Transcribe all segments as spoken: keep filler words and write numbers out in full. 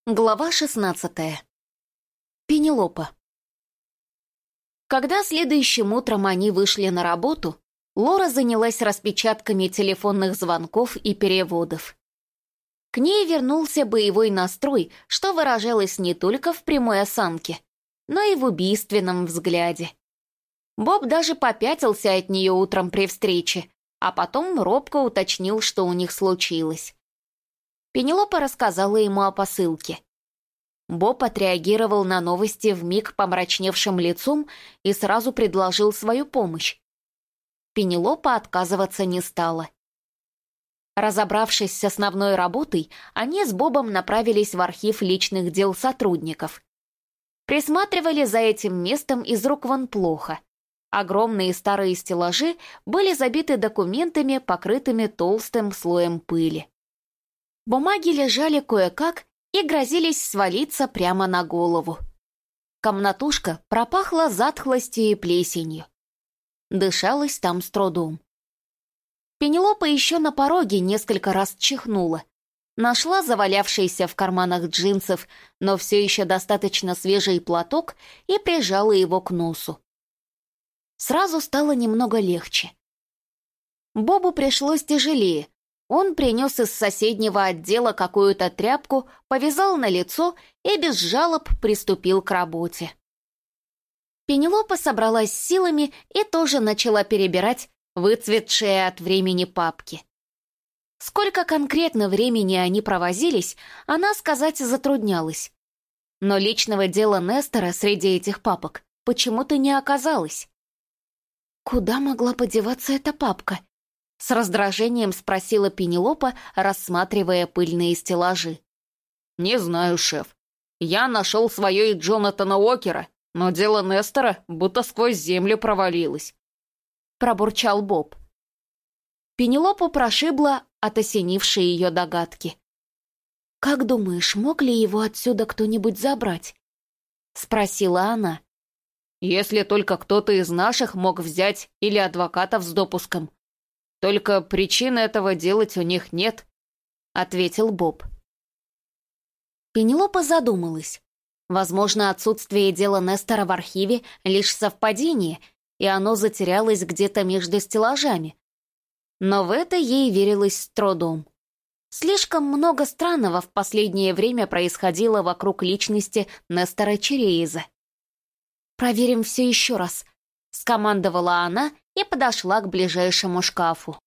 Глава шестнадцатая. Пенелопа. Когда следующим утром они вышли на работу, Лора занялась распечатками телефонных звонков и переводов. К ней вернулся боевой настрой, что выражалось не только в прямой осанке, но и в убийственном взгляде. Боб даже попятился от нее утром при встрече, а потом робко уточнил, что у них случилось. Пенелопа рассказала ему о посылке. Боб отреагировал на новости вмиг помрачневшим лицом и сразу предложил свою помощь. Пенелопа отказываться не стала. Разобравшись с основной работой, они с Бобом направились в архив личных дел сотрудников. Присматривали за этим местом из рук вон плохо. Огромные старые стеллажи были забиты документами, покрытыми толстым слоем пыли. Бумаги лежали кое-как и грозились свалиться прямо на голову. Комнатушка пропахла затхлостью и плесенью. Дышалось там с трудом. Пенелопа еще на пороге несколько раз чихнула. Нашла завалявшийся в карманах джинсов, но все еще достаточно свежий платок и прижала его к носу. Сразу стало немного легче. Бобу пришлось тяжелее. Он принес из соседнего отдела какую-то тряпку, повязал на лицо и без жалоб приступил к работе. Пенелопа собралась с силами и тоже начала перебирать выцветшие от времени папки. Сколько конкретно времени они провозились, она сказать затруднялась. Но личного дела Нестора среди этих папок почему-то не оказалось. Куда могла подеваться эта папка? С раздражением спросила Пенелопа, рассматривая пыльные стеллажи. «Не знаю, шеф. Я нашел свое и Джонатана Уокера, но дело Нестора будто сквозь землю провалилось», — пробурчал Боб. Пенелопу прошибла от осенившей ее догадки. «Как думаешь, мог ли его отсюда кто-нибудь забрать?» — спросила она. «Если только кто-то из наших мог взять или адвокатов с допуском. Только причин этого делать у них нет», — ответил Боб. Пенелопа задумалась. Возможно, отсутствие дела Нестора в архиве — лишь совпадение, и оно затерялось где-то между стеллажами. Но в это ей верилось с трудом. Слишком много странного в последнее время происходило вокруг личности Нестора Череиза. «Проверим все еще раз», — скомандовала она и подошла к ближайшему шкафу.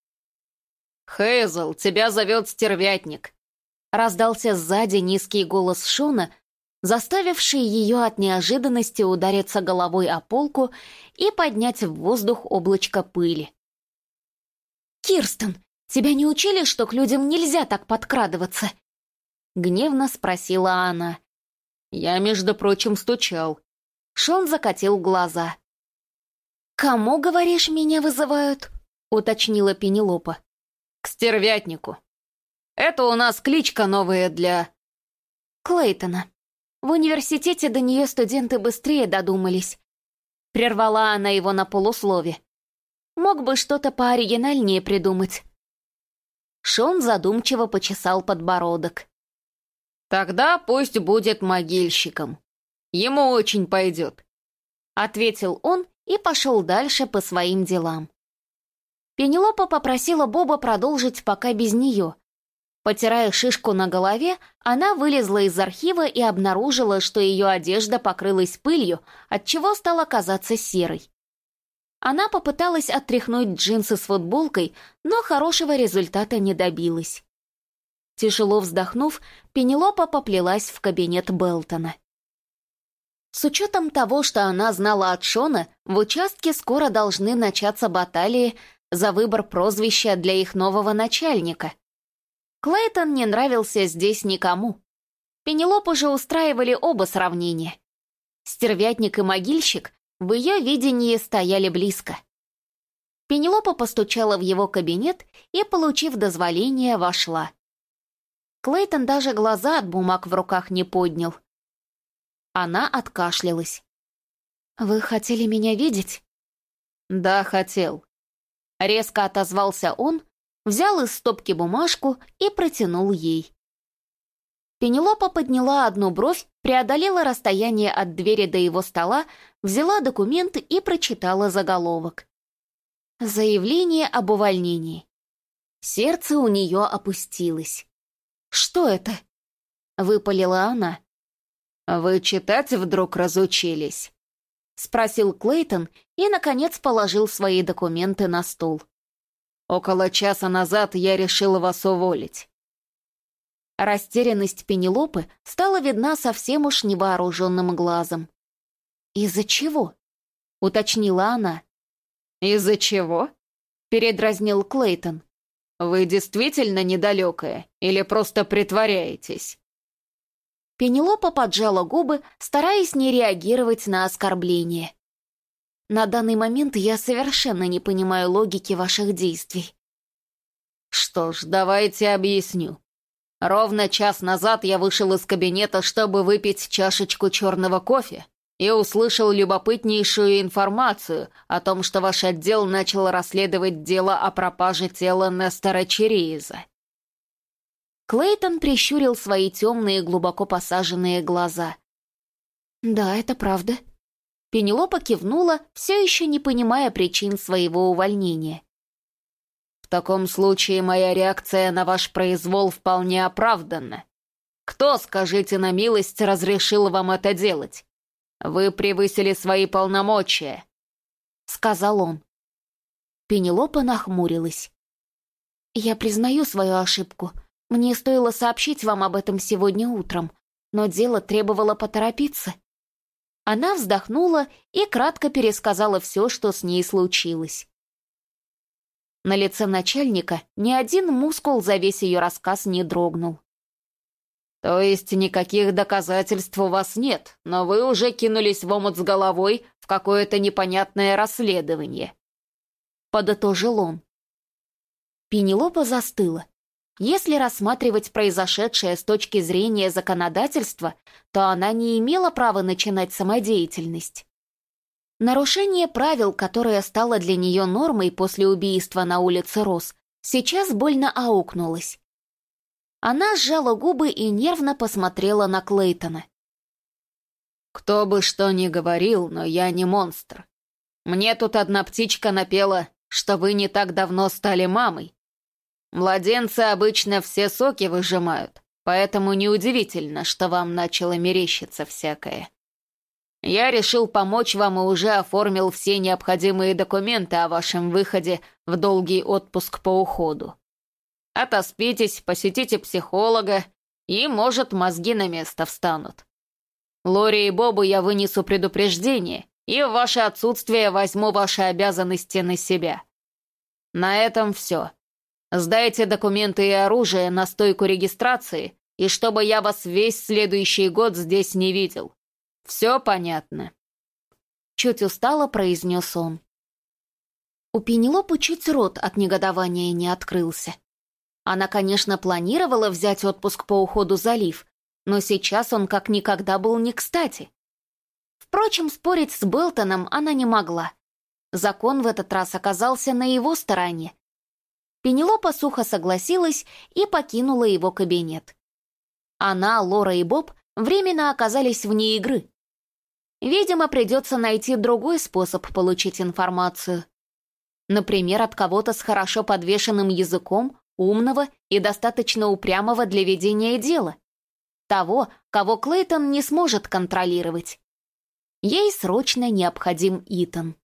«Хейзел, тебя зовет стервятник», — раздался сзади низкий голос Шона, заставивший ее от неожиданности удариться головой о полку и поднять в воздух облачко пыли. «Кирстен, тебя не учили, что к людям нельзя так подкрадываться?» — гневно спросила она. «Я, между прочим, стучал». Шон закатил глаза. «Кому, говоришь, меня вызывают?» — уточнила Пенелопа. «К стервятнику. Это у нас кличка новая для...» «Клейтона. В университете до нее студенты быстрее додумались». Прервала она его на полуслове. «Мог бы что-то пооригинальнее придумать». Шон задумчиво почесал подбородок. «Тогда пусть будет могильщиком. Ему очень пойдет», — ответил он и пошел дальше по своим делам. Пенелопа попросила Боба продолжить пока без нее. Потирая шишку на голове, она вылезла из архива и обнаружила, что ее одежда покрылась пылью, отчего стала казаться серой. Она попыталась отряхнуть джинсы с футболкой, но хорошего результата не добилась. Тяжело вздохнув, Пенелопа поплелась в кабинет Белтона. С учетом того, что она знала от Шона, в участке скоро должны начаться баталии за выбор прозвища для их нового начальника. Клейтон не нравился здесь никому. Пенелопу же устраивали оба сравнения. Стервятник и могильщик в ее видении стояли близко. Пенелопа постучала в его кабинет и, получив дозволение, вошла. Клейтон даже глаза от бумаг в руках не поднял. Она откашлялась. «Вы хотели меня видеть?» «Да, хотел». Резко отозвался он, взял из стопки бумажку и протянул ей. Пенелопа подняла одну бровь, преодолела расстояние от двери до его стола, взяла документ и прочитала заголовок. Заявление об увольнении. Сердце у нее опустилось. «Что это?» — выпалила она. «Вы читать вдруг разучились?» — спросил Клейтон и, наконец, положил свои документы на стол. «Около часа назад я решил вас уволить». Растерянность Пенелопы стала видна совсем уж невооруженным глазом. «Из-за чего?» — уточнила она. «Из-за чего?» — передразнил Клейтон. «Вы действительно недалекая или просто притворяетесь?» Пенелопа поджала губы, стараясь не реагировать на оскорбление. «На данный момент я совершенно не понимаю логики ваших действий». «Что ж, давайте объясню. Ровно час назад я вышел из кабинета, чтобы выпить чашечку черного кофе, и услышал любопытнейшую информацию о том, что ваш отдел начал расследовать дело о пропаже тела Нестора Черииза». Клейтон прищурил свои темные, глубоко посаженные глаза. «Да, это правда». Пенелопа кивнула, все еще не понимая причин своего увольнения. «В таком случае моя реакция на ваш произвол вполне оправдана. Кто, скажите на милость, разрешил вам это делать? Вы превысили свои полномочия», — сказал он. Пенелопа нахмурилась. «Я признаю свою ошибку. Мне стоило сообщить вам об этом сегодня утром, но дело требовало поторопиться». Она вздохнула и кратко пересказала все, что с ней случилось. На лице начальника ни один мускул за весь ее рассказ не дрогнул. «То есть никаких доказательств у вас нет, но вы уже кинулись в омут с головой в какое-то непонятное расследование», — подытожил он. Пенелопа застыла. Если рассматривать произошедшее с точки зрения законодательства, то она не имела права начинать самодеятельность. Нарушение правил, которое стало для нее нормой после убийства на улице Росс, сейчас больно аукнулось. Она сжала губы и нервно посмотрела на Клейтона. «Кто бы что ни говорил, но я не монстр. Мне тут одна птичка напела, что вы не так давно стали мамой. Младенцы обычно все соки выжимают, поэтому неудивительно, что вам начало мерещиться всякое. Я решил помочь вам и уже оформил все необходимые документы о вашем выходе в долгий отпуск по уходу. Отоспитесь, посетите психолога, и, может, мозги на место встанут. Лори и Бобу я вынесу предупреждение, и в ваше отсутствие возьму ваши обязанности на себя. На этом все. Сдайте документы и оружие на стойку регистрации, и чтобы я вас весь следующий год здесь не видел. Все понятно?» Чуть устало произнес он. У Пенелопы чуть рот от негодования не открылся. Она, конечно, планировала взять отпуск по уходу за Лив, но сейчас он как никогда был не кстати. Впрочем, спорить с Белтоном она не могла. Закон в этот раз оказался на его стороне. Пенелопа сухо согласилась и покинула его кабинет. Она, Лора и Боб временно оказались вне игры. Видимо, придется найти другой способ получить информацию. Например, от кого-то с хорошо подвешенным языком, умного и достаточно упрямого для ведения дела. Того, кого Клейтон не сможет контролировать. Ей срочно необходим Итан.